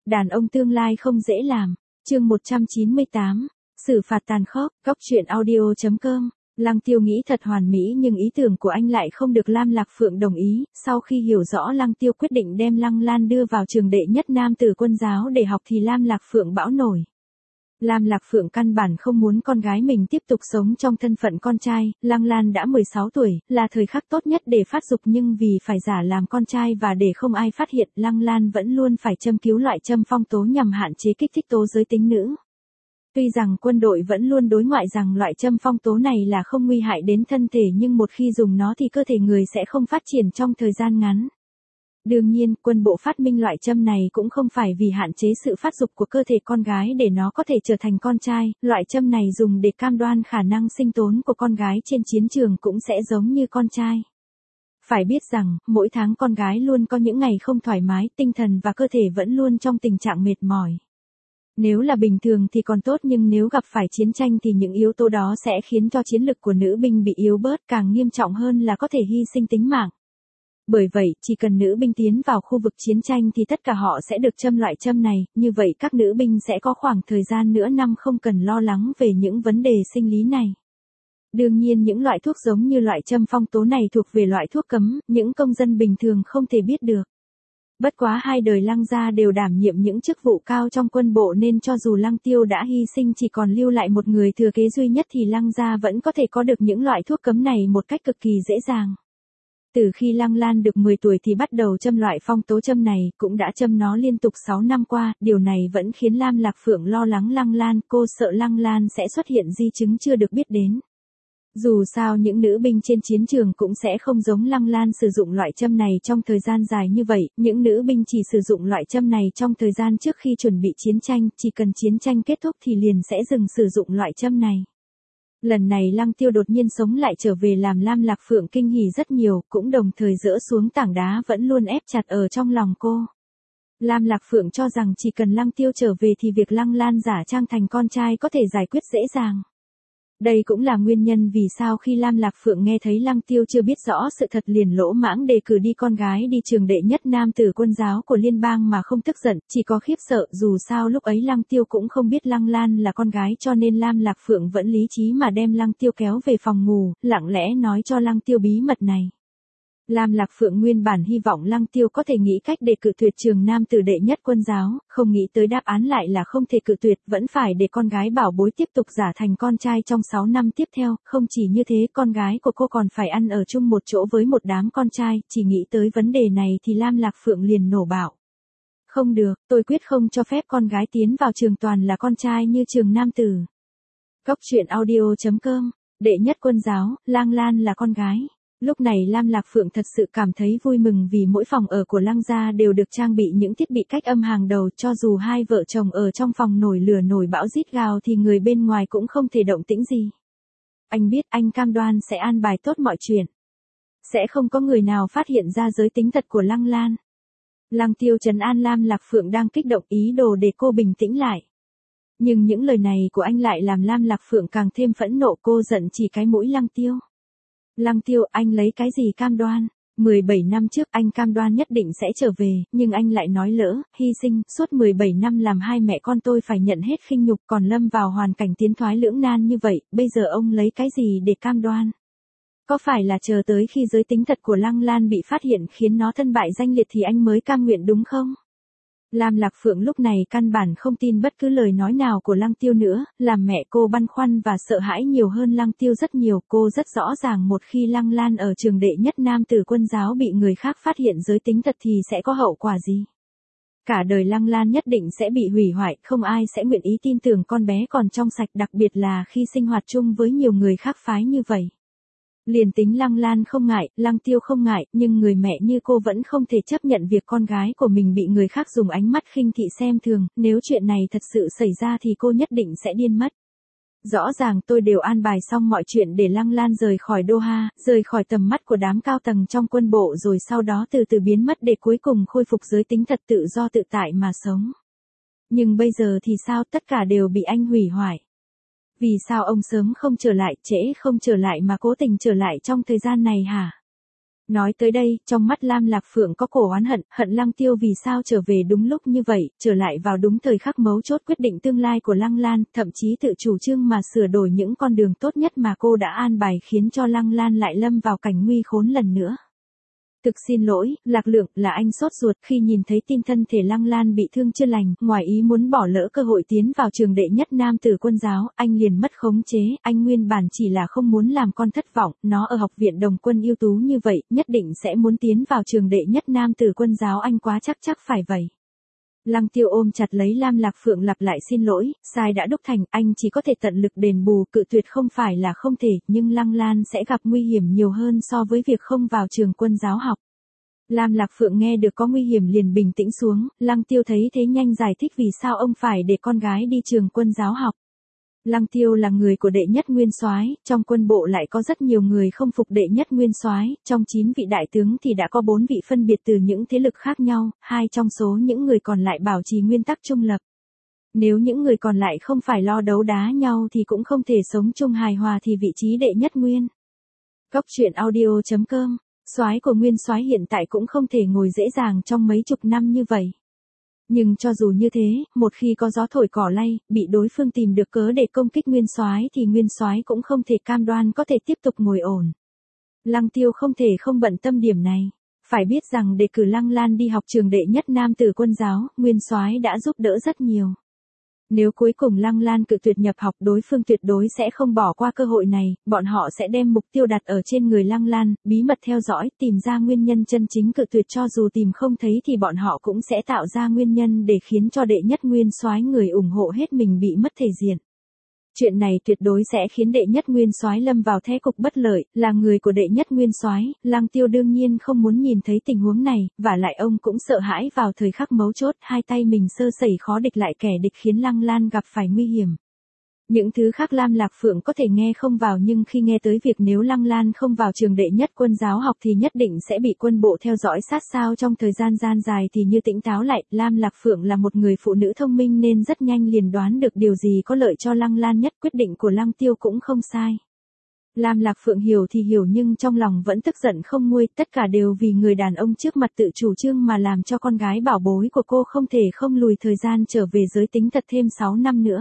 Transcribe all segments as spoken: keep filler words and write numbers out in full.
Đàn ông tương lai không dễ làm. Chương một trăm chín mươi tám. Xử phạt tàn khốc. Góc truyện audio chấm com. Lăng Tiêu nghĩ thật hoàn mỹ nhưng ý tưởng của anh lại không được Lam Lạc Phượng đồng ý. Sau khi hiểu rõ Lăng Tiêu quyết định đem Lăng Lan đưa vào trường đệ nhất nam tử quân giáo để học thì Lam Lạc Phượng bão nổi. Lam Lạc Phượng căn bản không muốn con gái mình tiếp tục sống trong thân phận con trai. Lăng Lan đã mười sáu tuổi, là thời khắc tốt nhất để phát dục, nhưng vì phải giả làm con trai và để không ai phát hiện, Lăng Lan vẫn luôn phải châm cứu loại châm phong tố nhằm hạn chế kích thích tố giới tính nữ. Tuy rằng quân đội vẫn luôn đối ngoại rằng loại châm phong tố này là không nguy hại đến thân thể, nhưng một khi dùng nó thì cơ thể người sẽ không phát triển trong thời gian ngắn. Đương nhiên, quân bộ phát minh loại châm này cũng không phải vì hạn chế sự phát dục của cơ thể con gái để nó có thể trở thành con trai, loại châm này dùng để cam đoan khả năng sinh tồn của con gái trên chiến trường cũng sẽ giống như con trai. Phải biết rằng, mỗi tháng con gái luôn có những ngày không thoải mái, tinh thần và cơ thể vẫn luôn trong tình trạng mệt mỏi. Nếu là bình thường thì còn tốt, nhưng nếu gặp phải chiến tranh thì những yếu tố đó sẽ khiến cho chiến lực của nữ binh bị yếu bớt, càng nghiêm trọng hơn là có thể hy sinh tính mạng. Bởi vậy, chỉ cần nữ binh tiến vào khu vực chiến tranh thì tất cả họ sẽ được châm loại châm này, như vậy các nữ binh sẽ có khoảng thời gian nửa năm không cần lo lắng về những vấn đề sinh lý này. Đương nhiên những loại thuốc giống như loại châm phong tố này thuộc về loại thuốc cấm, những công dân bình thường không thể biết được. Bất quá hai đời Lăng gia đều đảm nhiệm những chức vụ cao trong quân bộ nên cho dù Lăng Tiêu đã hy sinh chỉ còn lưu lại một người thừa kế duy nhất thì Lăng gia vẫn có thể có được những loại thuốc cấm này một cách cực kỳ dễ dàng. Từ khi Lăng Lan được mười tuổi thì bắt đầu châm loại phong tố châm này, cũng đã châm nó liên tục sáu năm qua, điều này vẫn khiến Lam Lạc Phượng lo lắng Lăng Lan, cô sợ Lăng Lan sẽ xuất hiện di chứng chưa được biết đến. Dù sao những nữ binh trên chiến trường cũng sẽ không giống Lăng Lan sử dụng loại châm này trong thời gian dài như vậy, những nữ binh chỉ sử dụng loại châm này trong thời gian trước khi chuẩn bị chiến tranh, chỉ cần chiến tranh kết thúc thì liền sẽ dừng sử dụng loại châm này. Lần này Lăng Tiêu đột nhiên sống lại trở về làm Lam Lạc Phượng kinh hỉ rất nhiều, cũng đồng thời dỡ xuống tảng đá vẫn luôn ép chặt ở trong lòng cô. Lam Lạc Phượng cho rằng chỉ cần Lăng Tiêu trở về thì việc Lăng Lan giả trang thành con trai có thể giải quyết dễ dàng. Đây cũng là nguyên nhân vì sao khi Lam Lạc Phượng nghe thấy Lăng Tiêu chưa biết rõ sự thật liền lỗ mãng đề cử đi con gái đi trường đệ nhất nam tử quân giáo của liên bang mà không tức giận, chỉ có khiếp sợ, dù sao lúc ấy Lăng Tiêu cũng không biết Lăng Lan là con gái cho nên Lam Lạc Phượng vẫn lý trí mà đem Lăng Tiêu kéo về phòng ngủ, lặng lẽ nói cho Lăng Tiêu bí mật này. Lam Lạc Phượng nguyên bản hy vọng Lăng Tiêu có thể nghĩ cách để cự tuyệt trường nam tử đệ nhất quân giáo, không nghĩ tới đáp án lại là không thể cự tuyệt, vẫn phải để con gái bảo bối tiếp tục giả thành con trai trong sáu năm tiếp theo, không chỉ như thế con gái của cô còn phải ăn ở chung một chỗ với một đám con trai, chỉ nghĩ tới vấn đề này thì Lam Lạc Phượng liền nổ bạo. Không được, tôi quyết không cho phép con gái tiến vào trường toàn là con trai như trường nam tử. Góc truyện audio chấm com. Đệ nhất quân giáo, Lăng Lan là con gái. Lúc này Lam Lạc Phượng thật sự cảm thấy vui mừng vì mỗi phòng ở của Lăng gia đều được trang bị những thiết bị cách âm hàng đầu, cho dù hai vợ chồng ở trong phòng nổi lửa nổi bão rít gào thì người bên ngoài cũng không thể động tĩnh gì. Anh biết anh cam đoan sẽ an bài tốt mọi chuyện. Sẽ không có người nào phát hiện ra giới tính thật của Lăng Lan. Lăng Tiêu trấn an Lam Lạc Phượng đang kích động ý đồ để cô bình tĩnh lại. Nhưng những lời này của anh lại làm Lam Lạc Phượng càng thêm phẫn nộ, cô giận chỉ cái mũi Lăng Tiêu. Lăng Tiêu, anh lấy cái gì cam đoan? mười bảy năm trước anh cam đoan nhất định sẽ trở về, nhưng anh lại nói lỡ, hy sinh, suốt mười bảy năm làm hai mẹ con tôi phải nhận hết khinh nhục còn lâm vào hoàn cảnh tiến thoái lưỡng nan như vậy, bây giờ ông lấy cái gì để cam đoan? Có phải là chờ tới khi giới tính thật của Lăng Lan bị phát hiện khiến nó thân bại danh liệt thì anh mới cam nguyện đúng không? Lam Lạc Phượng lúc này căn bản không tin bất cứ lời nói nào của Lăng Tiêu nữa, làm mẹ cô băn khoăn và sợ hãi nhiều hơn Lăng Tiêu rất nhiều, cô rất rõ ràng một khi Lăng Lan ở trường đệ nhất nam tử quân giáo bị người khác phát hiện giới tính thật thì sẽ có hậu quả gì. Cả đời Lăng Lan nhất định sẽ bị hủy hoại, không ai sẽ nguyện ý tin tưởng con bé còn trong sạch, đặc biệt là khi sinh hoạt chung với nhiều người khác phái như vậy. Liền tính Lăng Lan không ngại, Lăng Tiêu không ngại, nhưng người mẹ như cô vẫn không thể chấp nhận việc con gái của mình bị người khác dùng ánh mắt khinh thị xem thường, nếu chuyện này thật sự xảy ra thì cô nhất định sẽ điên mất. Rõ ràng tôi đều an bài xong mọi chuyện để Lăng Lan rời khỏi Doha, rời khỏi tầm mắt của đám cao tầng trong quân bộ rồi sau đó từ từ biến mất để cuối cùng khôi phục giới tính thật tự do tự tại mà sống. Nhưng bây giờ thì sao, tất cả đều bị anh hủy hoại. Vì sao ông sớm không trở lại, trễ không trở lại mà cố tình trở lại trong thời gian này hả? Nói tới đây, trong mắt Lam Lạc Phượng có cổ oán hận, hận Lăng Tiêu vì sao trở về đúng lúc như vậy, trở lại vào đúng thời khắc mấu chốt quyết định tương lai của Lăng Lan, thậm chí tự chủ trương mà sửa đổi những con đường tốt nhất mà cô đã an bài khiến cho Lăng Lan lại lâm vào cảnh nguy khốn lần nữa. Thực xin lỗi, Lạc Lượng, là anh sốt ruột khi nhìn thấy tin thân thể Lăng Lan bị thương chưa lành, ngoài ý muốn bỏ lỡ cơ hội tiến vào trường đệ nhất nam tử quân giáo, anh liền mất khống chế, anh nguyên bản chỉ là không muốn làm con thất vọng, nó ở học viện đồng quân ưu tú như vậy, nhất định sẽ muốn tiến vào trường đệ nhất nam tử quân giáo, anh quá chắc chắc phải vậy. Lăng Tiêu ôm chặt lấy Lam Lạc Phượng lặp lại xin lỗi, sai đã đúc thành, anh chỉ có thể tận lực đền bù, cự tuyệt không phải là không thể, nhưng Lăng Lan sẽ gặp nguy hiểm nhiều hơn so với việc không vào trường quân giáo học. Lam Lạc Phượng nghe được có nguy hiểm liền bình tĩnh xuống, Lăng Tiêu thấy thế nhanh giải thích vì sao ông phải để con gái đi trường quân giáo học. Lăng Tiêu là người của đệ nhất nguyên soái, trong quân bộ lại có rất nhiều người không phục đệ nhất nguyên soái, trong chín vị đại tướng thì đã có bốn vị phân biệt từ những thế lực khác nhau, hai trong số những người còn lại bảo trì nguyên tắc trung lập. Nếu những người còn lại không phải lo đấu đá nhau thì cũng không thể sống chung hài hòa thì vị trí đệ nhất nguyên. Góc truyện audio chấm com, soái của nguyên soái hiện tại cũng không thể ngồi dễ dàng trong mấy chục năm như vậy. Nhưng cho dù như thế, một khi có gió thổi cỏ lay, bị đối phương tìm được cớ để công kích nguyên soái thì nguyên soái cũng không thể cam đoan có thể tiếp tục ngồi ổn. Lăng Tiêu không thể không bận tâm điểm này. Phải biết rằng để cử Lăng Lan đi học trường đệ nhất nam tử quân giáo, nguyên soái đã giúp đỡ rất nhiều. Nếu cuối cùng Lăng Lan cự tuyệt nhập học, đối phương tuyệt đối sẽ không bỏ qua cơ hội này, bọn họ sẽ đem mục tiêu đặt ở trên người Lăng Lan, bí mật theo dõi, tìm ra nguyên nhân chân chính cự tuyệt, cho dù tìm không thấy thì bọn họ cũng sẽ tạo ra nguyên nhân để khiến cho đệ nhất nguyên soái người ủng hộ hết mình bị mất thể diện. Chuyện này tuyệt đối sẽ khiến đệ nhất nguyên soái lâm vào thế cục bất lợi, là người của đệ nhất nguyên soái, Lăng Tiêu đương nhiên không muốn nhìn thấy tình huống này, và lại ông cũng sợ hãi vào thời khắc mấu chốt, hai tay mình sơ sẩy khó địch lại kẻ địch khiến Lăng Lan gặp phải nguy hiểm. Những thứ khác Lam Lạc Phượng có thể nghe không vào, nhưng khi nghe tới việc nếu Lăng Lan không vào trường đệ nhất quân giáo học thì nhất định sẽ bị quân bộ theo dõi sát sao trong thời gian gian dài thì như tỉnh táo lại. Lam Lạc Phượng là một người phụ nữ thông minh nên rất nhanh liền đoán được điều gì có lợi cho Lăng Lan nhất, quyết định của Lăng Tiêu cũng không sai. Lam Lạc Phượng hiểu thì hiểu nhưng trong lòng vẫn tức giận không nguôi, tất cả đều vì người đàn ông trước mặt tự chủ trương mà làm cho con gái bảo bối của cô không thể không lùi thời gian trở về giới tính thật thêm sáu năm nữa.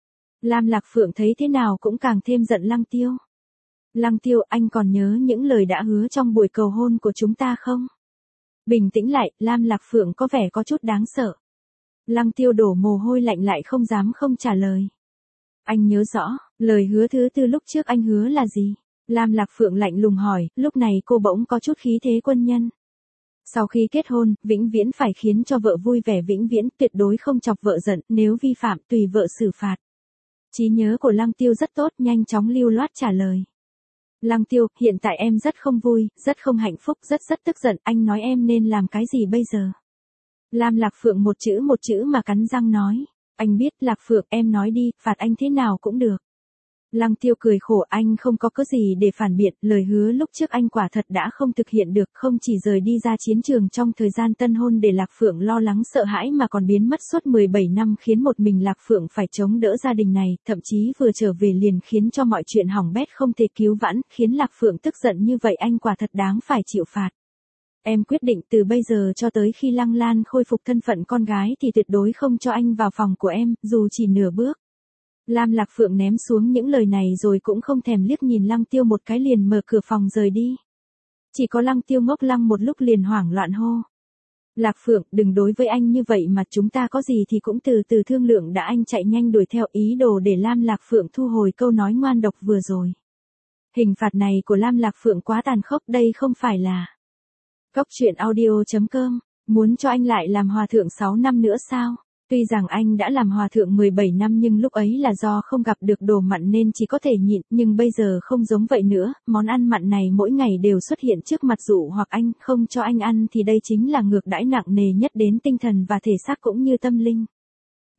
Lam Lạc Phượng thấy thế nào cũng càng thêm giận Lăng Tiêu. Lăng Tiêu, anh còn nhớ những lời đã hứa trong buổi cầu hôn của chúng ta không? Bình tĩnh lại, Lam Lạc Phượng có vẻ có chút đáng sợ. Lăng Tiêu đổ mồ hôi lạnh lại không dám không trả lời. Anh nhớ rõ, lời hứa thứ tư lúc trước anh hứa là gì? Lam Lạc Phượng lạnh lùng hỏi, lúc này cô bỗng có chút khí thế quân nhân. Sau khi kết hôn, vĩnh viễn phải khiến cho vợ vui vẻ vĩnh viễn, tuyệt đối không chọc vợ giận, nếu vi phạm tùy vợ xử phạt. Trí nhớ của Lăng Tiêu rất tốt, nhanh chóng lưu loát trả lời. Lăng Tiêu, hiện tại em rất không vui, rất không hạnh phúc, rất rất tức giận, anh nói em nên làm cái gì bây giờ? Lam Lạc Phượng một chữ một chữ mà cắn răng nói. Anh biết, Lạc Phượng, em nói đi, phạt anh thế nào cũng được. Lăng Tiêu cười khổ, anh không có cớ gì để phản biện, lời hứa lúc trước anh quả thật đã không thực hiện được, không chỉ rời đi ra chiến trường trong thời gian tân hôn để Lạc Phượng lo lắng sợ hãi mà còn biến mất suốt mười bảy năm khiến một mình Lạc Phượng phải chống đỡ gia đình này, thậm chí vừa trở về liền khiến cho mọi chuyện hỏng bét không thể cứu vãn, khiến Lạc Phượng tức giận như vậy, anh quả thật đáng phải chịu phạt. Em quyết định từ bây giờ cho tới khi Lăng Lan khôi phục thân phận con gái thì tuyệt đối không cho anh vào phòng của em, dù chỉ nửa bước. Lam Lạc Phượng ném xuống những lời này rồi cũng không thèm liếc nhìn Lăng Tiêu một cái liền mở cửa phòng rời đi. Chỉ có Lăng Tiêu ngốc lăng một lúc liền hoảng loạn hô. Lạc Phượng, đừng đối với anh như vậy mà, chúng ta có gì thì cũng từ từ thương lượng đã. Anh chạy nhanh đuổi theo, ý đồ để Lam Lạc Phượng thu hồi câu nói ngoan độc vừa rồi. Hình phạt này của Lam Lạc Phượng quá tàn khốc, đây không phải là... Góc truyện audio chấm com, muốn cho anh lại làm hòa thượng sáu năm nữa sao? Tuy rằng anh đã làm hòa thượng mười bảy năm nhưng lúc ấy là do không gặp được đồ mặn nên chỉ có thể nhịn, nhưng bây giờ không giống vậy nữa, món ăn mặn này mỗi ngày đều xuất hiện trước mặt dụ hoặc anh, không cho anh ăn thì đây chính là ngược đãi nặng nề nhất đến tinh thần và thể xác cũng như tâm linh.